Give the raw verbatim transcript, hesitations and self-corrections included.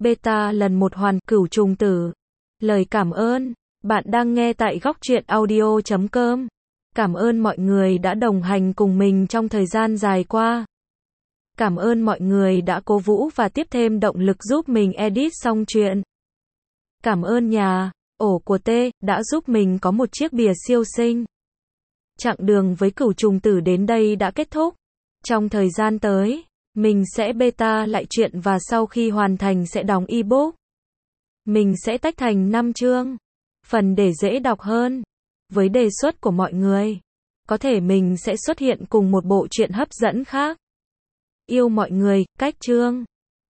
Beta lần một hoàn cửu trùng tử. Lời cảm ơn. Bạn đang nghe tại góc truyện audio chấm com. Cảm ơn mọi người đã đồng hành cùng mình trong thời gian dài qua. Cảm ơn mọi người đã cố vũ và tiếp thêm động lực giúp mình edit xong chuyện. Cảm ơn nhà, ổ của T, đã giúp mình có một chiếc bìa siêu xinh. Chặng đường với cửu trùng tử đến đây đã kết thúc. Trong thời gian tới, mình sẽ beta lại chuyện và sau khi hoàn thành sẽ đóng ebook. Mình sẽ tách thành năm chương, phần để dễ đọc hơn. Với đề xuất của mọi người, có thể mình sẽ xuất hiện cùng một bộ truyện hấp dẫn khác. Yêu mọi người, cách chương.